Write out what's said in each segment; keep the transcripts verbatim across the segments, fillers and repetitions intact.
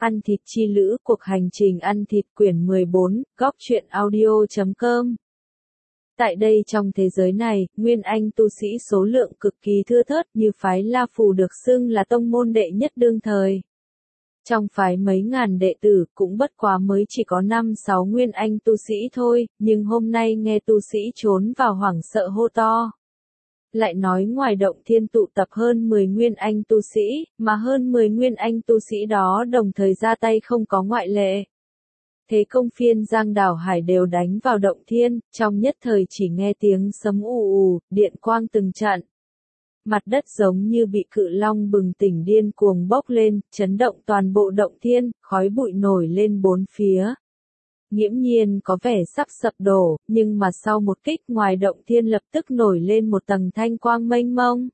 Ăn thịt chi lữ, cuộc hành trình ăn thịt quyển mười bốn, góc truyện audio chấm com. Tại đây trong thế giới này, nguyên anh tu sĩ số lượng cực kỳ thưa thớt, như phái La Phù được xưng là tông môn đệ nhất đương thời. Trong phái mấy ngàn đệ tử, cũng bất quá mới chỉ có năm sáu nguyên anh tu sĩ thôi, nhưng hôm nay nghe tu sĩ trốn vào hoảng sợ hô to. Lại nói ngoài động thiên tụ tập hơn mười nguyên anh tu sĩ, mà hơn mười nguyên anh tu sĩ đó đồng thời ra tay không có ngoại lệ. Thế công phiên giang đảo hải đều đánh vào động thiên, trong nhất thời chỉ nghe tiếng sấm ù ù, điện quang từng trận. Mặt đất giống như bị cự long bừng tỉnh điên cuồng bốc lên, chấn động toàn bộ động thiên, khói bụi nổi lên bốn phía. Nghiễm nhiên có vẻ sắp sập đổ, nhưng mà sau một kích ngoài động thiên lập tức nổi lên một tầng thanh quang mênh mông.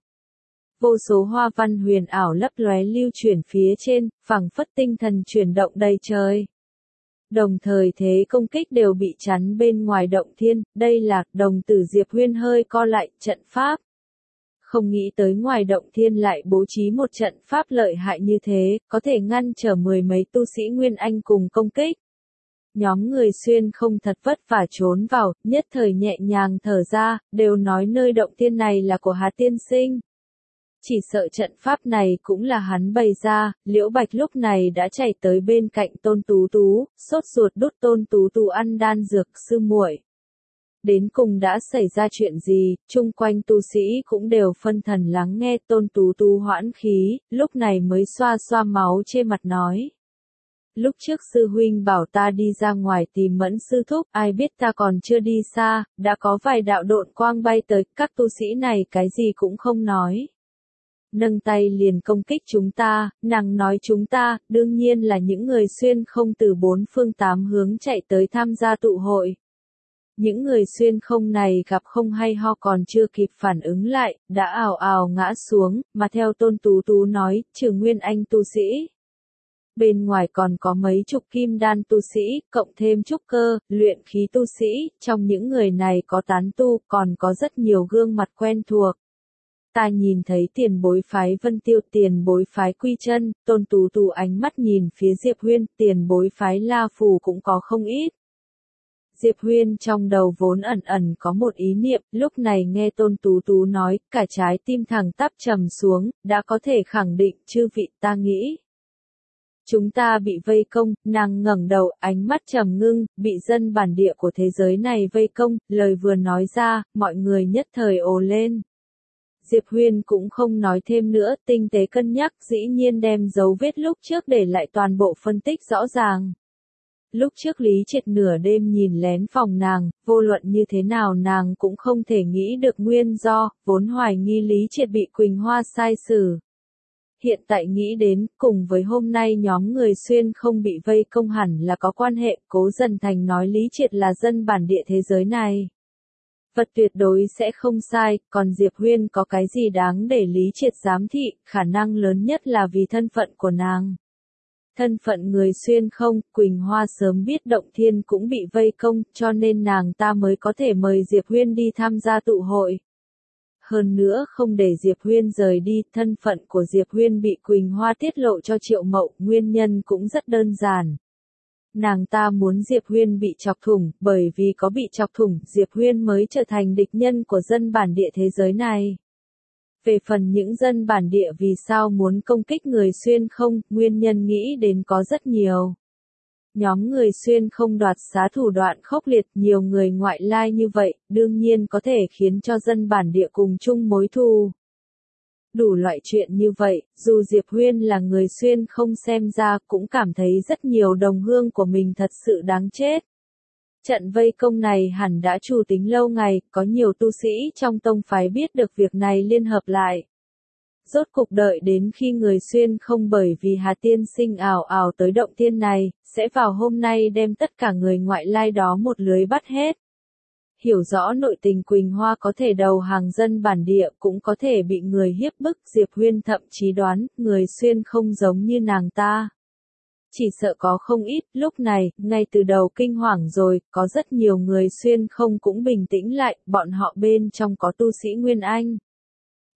Vô số hoa văn huyền ảo lấp lóe lưu chuyển phía trên, phảng phất tinh thần chuyển động đầy trời. Đồng thời thế công kích đều bị chắn bên ngoài động thiên, đây là đồng tử Diệp Huyên hơi co lại trận pháp. Không nghĩ tới ngoài động thiên lại bố trí một trận pháp lợi hại như thế, có thể ngăn trở mười mấy tu sĩ Nguyên Anh cùng công kích. Nhóm người xuyên không thật vất vả trốn vào, nhất thời nhẹ nhàng thở ra, đều nói nơi động thiên này là của Hà Tiên Sinh. Chỉ sợ trận pháp này cũng là hắn bày ra, Liễu Bạch lúc này đã chạy tới bên cạnh Tôn Tú Tú, sốt ruột đút Tôn Tú Tú ăn đan dược sư muội. Đến cùng đã xảy ra chuyện gì, chung quanh tu sĩ cũng đều phân thần lắng nghe. Tôn Tú Tú hoãn khí, lúc này mới xoa xoa máu trên mặt nói. Lúc trước sư huynh bảo ta đi ra ngoài tìm Mẫn sư thúc, ai biết ta còn chưa đi xa, đã có vài đạo độn quang bay tới, các tu sĩ này cái gì cũng không nói. Nâng tay liền công kích chúng ta, nàng nói chúng ta, đương nhiên là những người xuyên không từ bốn phương tám hướng chạy tới tham gia tụ hội. Những người xuyên không này gặp không hay ho còn chưa kịp phản ứng lại, đã ào ào ngã xuống, mà theo Tôn Tú Tú nói, trừ nguyên anh tu sĩ. Bên ngoài còn có mấy chục kim đan tu sĩ, cộng thêm trúc cơ, luyện khí tu sĩ, trong những người này có tán tu, còn có rất nhiều gương mặt quen thuộc. Ta nhìn thấy tiền bối phái Vân Tiêu, tiền bối phái Quy Chân, Tôn Tú Tú ánh mắt nhìn phía Diệp Huyên, tiền bối phái La Phù cũng có không ít. Diệp Huyên trong đầu vốn ẩn ẩn có một ý niệm, lúc này nghe Tôn Tú Tú nói, cả trái tim thẳng tắp trầm xuống, đã có thể khẳng định chư vị ta nghĩ. Chúng ta bị vây công, nàng ngẩng đầu, ánh mắt trầm ngưng, bị dân bản địa của thế giới này vây công, lời vừa nói ra, mọi người nhất thời ồ lên. Diệp Huyên cũng không nói thêm nữa, tinh tế cân nhắc, dĩ nhiên đem dấu vết lúc trước để lại toàn bộ phân tích rõ ràng. Lúc trước Lý Triệt nửa đêm nhìn lén phòng nàng, vô luận như thế nào nàng cũng không thể nghĩ được nguyên do, vốn hoài nghi Lý Triệt bị Quỳnh Hoa sai xử. Hiện tại nghĩ đến, cùng với hôm nay nhóm người xuyên không bị vây công hẳn là có quan hệ, Cố Dần Thành nói Lý Triệt là dân bản địa thế giới này. Vật tuyệt đối sẽ không sai, còn Diệp Huyên có cái gì đáng để Lý Triệt giám thị, khả năng lớn nhất là vì thân phận của nàng. Thân phận người xuyên không, Quỳnh Hoa sớm biết động thiên cũng bị vây công, cho nên nàng ta mới có thể mời Diệp Huyên đi tham gia tụ hội. Hơn nữa không để Diệp Huyên rời đi, thân phận của Diệp Huyên bị Quỳnh Hoa tiết lộ cho Triệu Mậu, nguyên nhân cũng rất đơn giản. Nàng ta muốn Diệp Huyên bị chọc thủng, bởi vì có bị chọc thủng, Diệp Huyên mới trở thành địch nhân của dân bản địa thế giới này. Về phần những dân bản địa vì sao muốn công kích người xuyên không, nguyên nhân nghĩ đến có rất nhiều. Nhóm người xuyên không đoạt xá thủ đoạn khốc liệt, nhiều người ngoại lai như vậy, đương nhiên có thể khiến cho dân bản địa cùng chung mối thù. Đủ loại chuyện như vậy, dù Diệp Huyên là người xuyên không xem ra cũng cảm thấy rất nhiều đồng hương của mình thật sự đáng chết. Trận vây công này hẳn đã chủ tính lâu ngày, có nhiều tu sĩ trong tông phái biết được việc này liên hợp lại. Rốt cục đợi đến khi người xuyên không bởi vì Hà Tiên Sinh ảo ảo tới động thiên này, sẽ vào hôm nay đem tất cả người ngoại lai đó một lưới bắt hết. Hiểu rõ nội tình Quỳnh Hoa có thể đầu hàng dân bản địa cũng có thể bị người hiếp bức, Diệp Huyên thậm chí đoán, người xuyên không giống như nàng ta. Chỉ sợ có không ít, lúc này, ngay từ đầu kinh hoàng rồi, có rất nhiều người xuyên không cũng bình tĩnh lại, bọn họ bên trong có tu sĩ Nguyên Anh.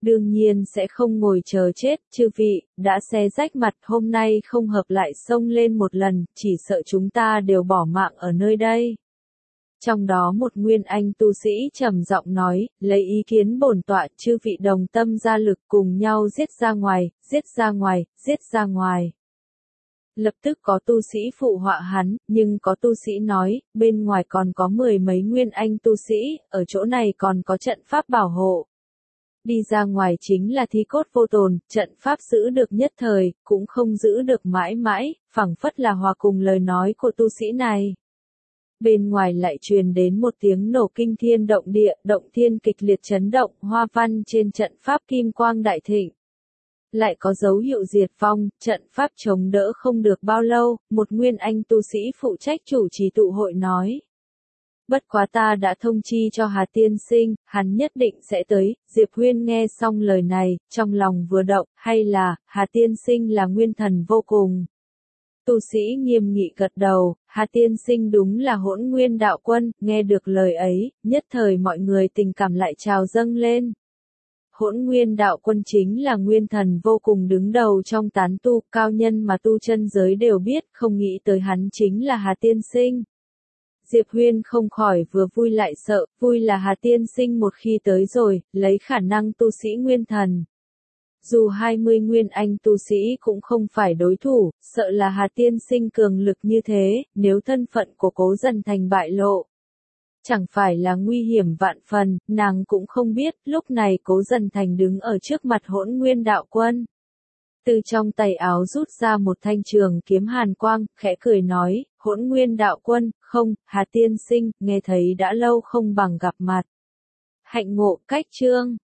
Đương nhiên sẽ không ngồi chờ chết, chư vị, đã xé rách mặt hôm nay không hợp lại xông lên một lần, chỉ sợ chúng ta đều bỏ mạng ở nơi đây. Trong đó một nguyên anh tu sĩ trầm giọng nói, lấy ý kiến bổn tọa, chư vị đồng tâm gia lực cùng nhau giết ra ngoài, giết ra ngoài, giết ra ngoài. Lập tức có tu sĩ phụ họa hắn, nhưng có tu sĩ nói, bên ngoài còn có mười mấy nguyên anh tu sĩ, ở chỗ này còn có trận pháp bảo hộ. Đi ra ngoài chính là thi cốt vô tồn, trận pháp giữ được nhất thời, cũng không giữ được mãi mãi, phảng phất là hòa cùng lời nói của tu sĩ này. Bên ngoài lại truyền đến một tiếng nổ kinh thiên động địa, động thiên kịch liệt chấn động, hoa văn trên trận pháp kim quang đại thịnh. Lại có dấu hiệu diệt vong, trận pháp chống đỡ không được bao lâu, một nguyên anh tu sĩ phụ trách chủ trì tụ hội nói. Bất quá ta đã thông chi cho Hà Tiên Sinh, hắn nhất định sẽ tới. Diệp Huyên nghe xong lời này, trong lòng vừa động, hay là, Hà Tiên Sinh là nguyên thần vô cùng. Tu sĩ nghiêm nghị gật đầu, Hà Tiên Sinh đúng là hỗn nguyên đạo quân, nghe được lời ấy, nhất thời mọi người tình cảm lại trào dâng lên. Hỗn nguyên đạo quân chính là nguyên thần vô cùng đứng đầu trong tán tu, cao nhân mà tu chân giới đều biết, không nghĩ tới hắn chính là Hà Tiên Sinh. Diệp Huyên không khỏi vừa vui lại sợ, vui là Hà Tiên Sinh một khi tới rồi, lấy khả năng tu sĩ nguyên thần. Dù hai mươi nguyên anh tu sĩ cũng không phải đối thủ, sợ là Hà Tiên Sinh cường lực như thế, nếu thân phận của Cố Dần Thành bại lộ. Chẳng phải là nguy hiểm vạn phần, nàng cũng không biết, lúc này Cố Dần Thành đứng ở trước mặt hỗn nguyên đạo quân. Từ trong tay áo rút ra một thanh trường kiếm hàn quang, khẽ cười nói, hỗn nguyên đạo quân, không, Hà Tiên Sinh, nghe thấy đã lâu không bằng gặp mặt. Hạnh ngộ cách chương.